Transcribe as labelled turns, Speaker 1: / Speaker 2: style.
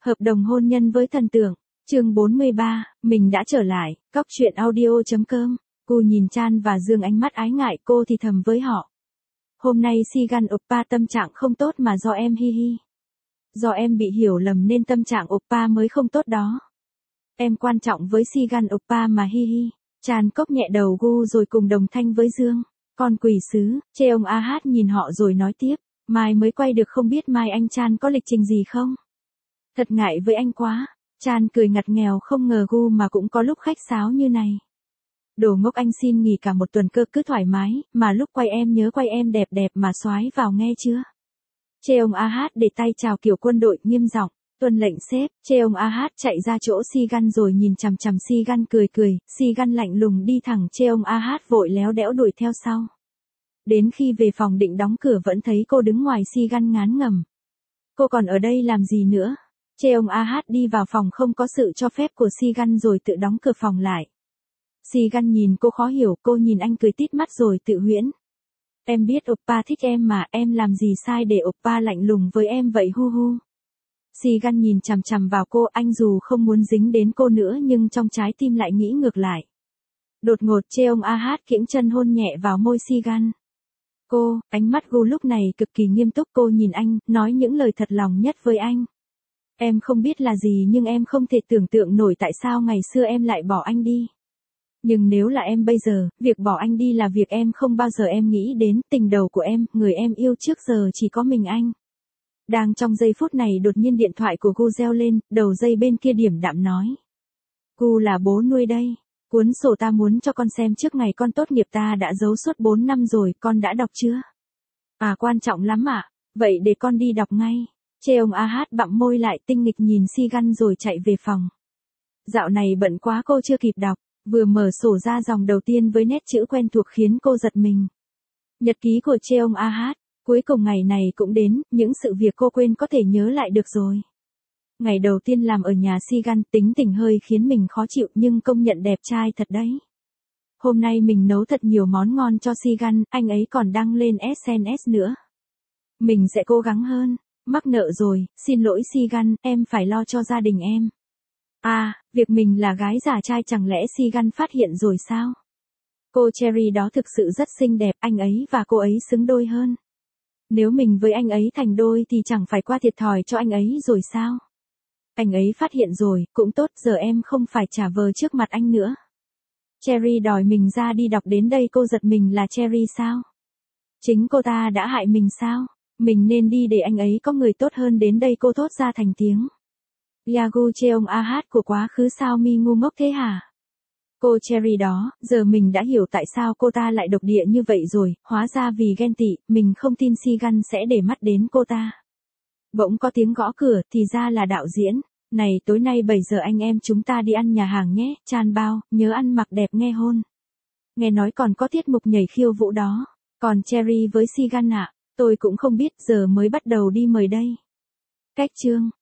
Speaker 1: Hợp đồng hôn nhân với thần tượng. Chương 43, mình đã trở lại. Cóc truyện audio.com. Cô nhìn Chan và Dương ánh mắt ái ngại, cô thì thầm với họ. Hôm nay Sigan Oppa tâm trạng không tốt mà do em hi hi. Do em bị hiểu lầm nên tâm trạng Oppa mới không tốt đó. Em quan trọng với Sigan Oppa mà hi hi. Chan cốc nhẹ đầu gu rồi cùng đồng thanh với Dương. Con quỷ sứ, Cheong A Hát nhìn họ rồi nói tiếp. Mai mới quay được, không biết mai anh Chan có lịch trình gì không? Thật ngại với anh quá. Chan cười ngặt nghèo, không ngờ gu mà cũng có lúc khách sáo như này. Đồ ngốc, anh xin nghỉ cả một tuần cơ, cứ thoải mái, mà lúc quay em nhớ quay em đẹp đẹp mà xoái vào nghe chưa? Cheong A Hát để tay chào kiểu quân đội, nghiêm giọng. Tuân lệnh sếp. Cheong A Hát chạy ra chỗ Sigan rồi nhìn chằm chằm Sigan cười cười. Sigan lạnh lùng đi thẳng, Cheong A Hát vội léo đẽo đuổi theo sau. Đến khi về phòng định đóng cửa vẫn thấy cô đứng ngoài. Sigan ngán ngẩm. Cô còn ở đây làm gì nữa? Cheong A Hát đi vào phòng không có sự cho phép của Sigan rồi tự đóng cửa phòng lại. Sigan nhìn cô khó hiểu, cô nhìn anh cười tít mắt rồi tự huyễn. Em biết Oppa thích em mà, em làm gì sai để Oppa lạnh lùng với em vậy hu hu. Sigan nhìn chằm chằm vào cô, anh dù không muốn dính đến cô nữa nhưng trong trái tim lại nghĩ ngược lại. Đột ngột Cheong A Hát kiễng chân hôn nhẹ vào môi Sigan. Cô, ánh mắt gu lúc này cực kỳ nghiêm túc, cô nhìn anh, nói những lời thật lòng nhất với anh. Em không biết là gì nhưng em không thể tưởng tượng nổi tại sao ngày xưa em lại bỏ anh đi. Nhưng nếu là em bây giờ, việc bỏ anh đi là việc em không bao giờ em nghĩ đến, tình đầu của em, người em yêu trước giờ chỉ có mình anh. Đang trong giây phút này đột nhiên điện thoại của Gu reo lên, đầu dây bên kia điềm đạm nói. Gu là bố nuôi đây. Cuốn sổ ta muốn cho con xem trước ngày con tốt nghiệp ta đã giấu suốt 4 năm rồi, con đã đọc chưa? À, quan trọng lắm ạ. Vậy để con đi đọc ngay. Cheong A Hát bặm môi lại, tinh nghịch nhìn Sigan rồi chạy về phòng. Dạo này bận quá cô chưa kịp đọc, vừa mở sổ ra dòng đầu tiên với nét chữ quen thuộc khiến cô giật mình. Nhật ký của Cheong A Hát. Cuối cùng ngày này cũng đến, những sự việc cô quên có thể nhớ lại được rồi. Ngày đầu tiên làm ở nhà Sigan, tính tình hơi khiến mình khó chịu nhưng công nhận đẹp trai thật đấy. Hôm nay mình nấu thật nhiều món ngon cho Sigan, anh ấy còn đăng lên SNS nữa. Mình sẽ cố gắng hơn. Mắc nợ rồi, xin lỗi Sigan, em phải lo cho gia đình em. À, việc mình là gái giả trai chẳng lẽ Sigan phát hiện rồi sao? Cô Cherry đó thực sự rất xinh đẹp, anh ấy và cô ấy xứng đôi hơn. Nếu mình với anh ấy thành đôi thì chẳng phải qua thiệt thòi cho anh ấy rồi sao? Anh ấy phát hiện rồi, cũng tốt, giờ em không phải trả vờ trước mặt anh nữa. Cherry đòi mình ra đi đọc đến đây cô giật mình là Cherry sao? Chính cô ta đã hại mình sao? Mình nên đi để anh ấy có người tốt hơn đến đây, cô thốt ra thành tiếng. Yagu Cheong A Hát của quá khứ sao mi ngu ngốc thế hả? Cô Cherry đó, giờ mình đã hiểu tại sao cô ta lại độc địa như vậy rồi, hóa ra vì ghen tị, mình không tin Sigan sẽ để mắt đến cô ta. Bỗng có tiếng gõ cửa, thì ra là đạo diễn. Này, tối nay 7 giờ anh em chúng ta đi ăn nhà hàng nhé, Chan bao, nhớ ăn mặc đẹp nghe hôn. Nghe nói còn có tiết mục nhảy khiêu vũ đó. Còn Cherry với Sigan ạ, tôi cũng không biết, giờ mới bắt đầu đi mời đây. Cách chương.